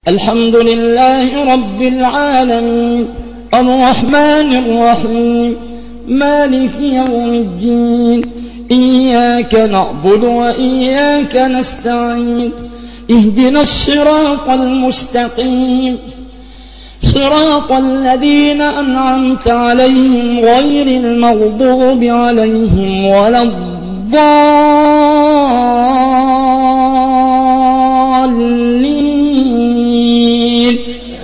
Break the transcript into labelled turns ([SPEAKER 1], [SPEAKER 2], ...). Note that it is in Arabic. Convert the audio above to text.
[SPEAKER 1] الحمد لله رب العالمين الرحمن الرحيم مالك يوم الدين إياك نعبد وإياك نستعين اهدنا الصراط المستقيم صراط الذين أنعمت عليهم غير المغضوب عليهم ولا الضالين